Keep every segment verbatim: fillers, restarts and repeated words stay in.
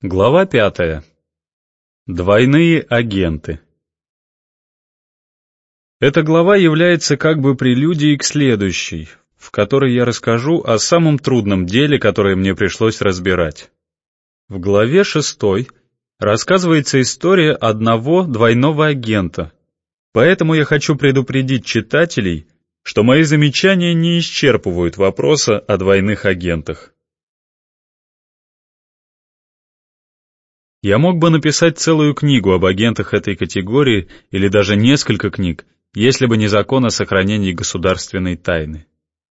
Глава пятая. Двойные агенты. Эта глава является как бы прелюдией к следующей, в которой я расскажу о самом трудном деле, которое мне пришлось разбирать. В главе шестой рассказывается история одного двойного агента, поэтому я хочу предупредить читателей, что мои замечания не исчерпывают вопроса о двойных агентах. Я мог бы написать целую книгу об агентах этой категории или даже несколько книг, если бы не закон о сохранении государственной тайны.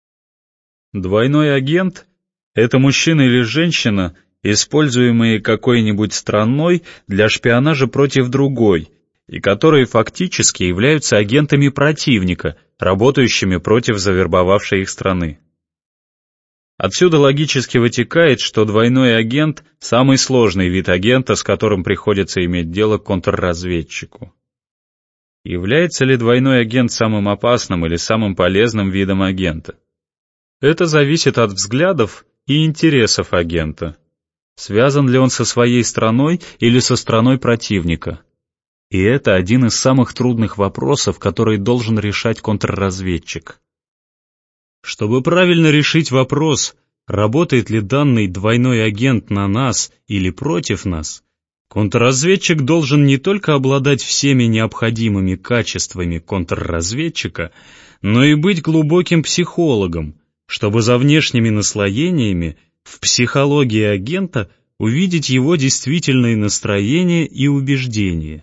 Двойной агент — это мужчина или женщина, используемые какой-нибудь страной для шпионажа против другой, и которые фактически являются агентами противника, работающими против завербовавшей их страны. Отсюда логически вытекает, что двойной агент — самый сложный вид агента, с которым приходится иметь дело контрразведчику. Является ли двойной агент самым опасным или самым полезным видом агента? Это зависит от взглядов и интересов агента. Связан ли он со своей страной или со страной противника? И это один из самых трудных вопросов, который должен решать контрразведчик. Чтобы правильно решить вопрос, работает ли данный двойной агент на нас или против нас, контрразведчик должен не только обладать всеми необходимыми качествами контрразведчика, но и быть глубоким психологом, чтобы за внешними наслоениями в психологии агента увидеть его действительные настроения и убеждения.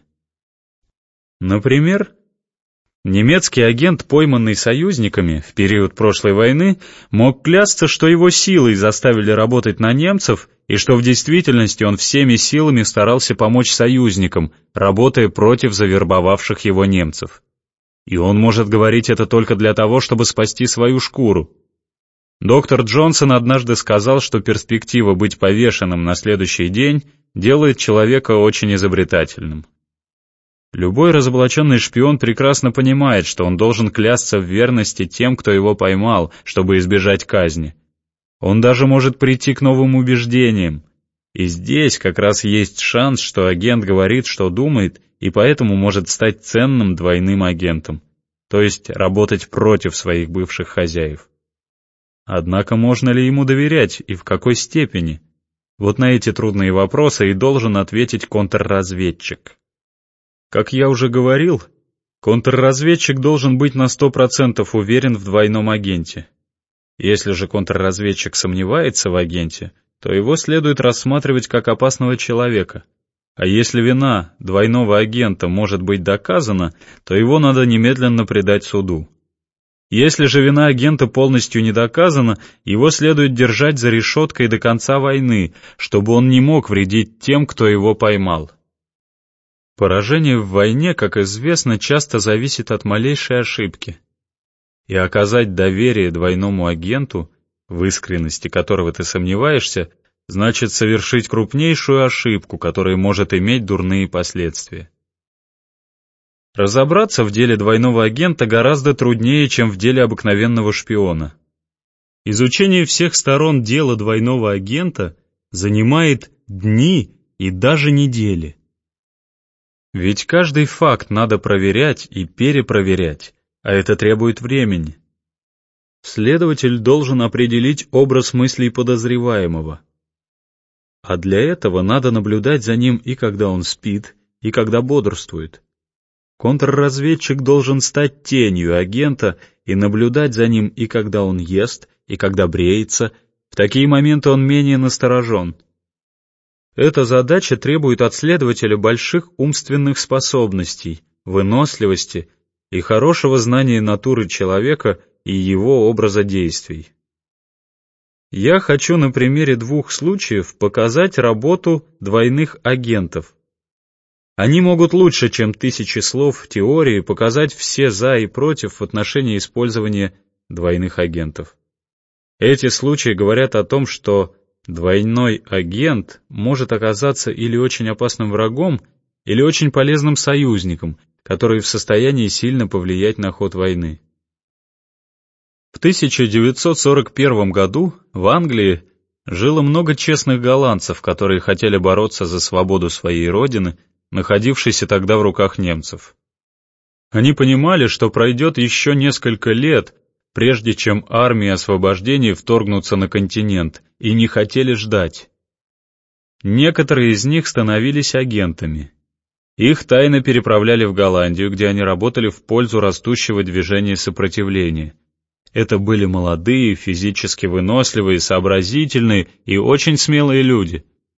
Например, немецкий агент, пойманный союзниками в период прошлой войны, мог клясться, что его силой заставили работать на немцев и что в действительности он всеми силами старался помочь союзникам, работая против завербовавших его немцев. И он может говорить это только для того, чтобы спасти свою шкуру. Доктор Джонсон однажды сказал, что перспектива быть повешенным на следующий день делает человека очень изобретательным. Любой разоблаченный шпион прекрасно понимает, что он должен клясться в верности тем, кто его поймал, чтобы избежать казни. Он даже может прийти к новым убеждениям. И здесь как раз есть шанс, что агент говорит, что думает, и поэтому может стать ценным двойным агентом, то есть работать против своих бывших хозяев. Однако можно ли ему доверять и в какой степени? Вот на эти трудные вопросы и должен ответить контрразведчик. Как я уже говорил, контрразведчик должен быть на сто процентов уверен в двойном агенте. Если же контрразведчик сомневается в агенте, то его следует рассматривать как опасного человека. А если вина двойного агента может быть доказана, то его надо немедленно предать суду. Если же вина агента полностью не доказана, его следует держать за решеткой до конца войны, чтобы он не мог вредить тем, кто его поймал. Поражение в войне, как известно, часто зависит от малейшей ошибки. И оказать доверие двойному агенту, в искренности которого ты сомневаешься, значит совершить крупнейшую ошибку, которая может иметь дурные последствия. Разобраться в деле двойного агента гораздо труднее, чем в деле обыкновенного шпиона. Изучение всех сторон дела двойного агента занимает дни и даже недели. Ведь каждый факт надо проверять и перепроверять, а это требует времени. Следователь должен определить образ мыслей подозреваемого. А для этого надо наблюдать за ним и когда он спит, и когда бодрствует. Контрразведчик должен стать тенью агента и наблюдать за ним и когда он ест, и когда бреется. В такие моменты он менее насторожен. Эта задача требует от следователя больших умственных способностей, выносливости и хорошего знания натуры человека и его образа действий. Я хочу на примере двух случаев показать работу двойных агентов. Они могут лучше, чем тысячи слов в теории, показать все «за» и «против» в отношении использования двойных агентов. Эти случаи говорят о том, что двойной агент может оказаться или очень опасным врагом, или очень полезным союзником, который в состоянии сильно повлиять на ход войны. В тысяча девятьсот сорок первом году в Англии жило много честных голландцев, которые хотели бороться за свободу своей родины, находившейся тогда в руках немцев. Они понимали, что пройдет еще несколько лет, прежде чем армии освобождения вторгнутся на континент, и не хотели ждать. Некоторые из них становились агентами. Их тайно переправляли в Голландию, где они работали в пользу растущего движения сопротивления. Это были молодые, физически выносливые, сообразительные и очень смелые люди.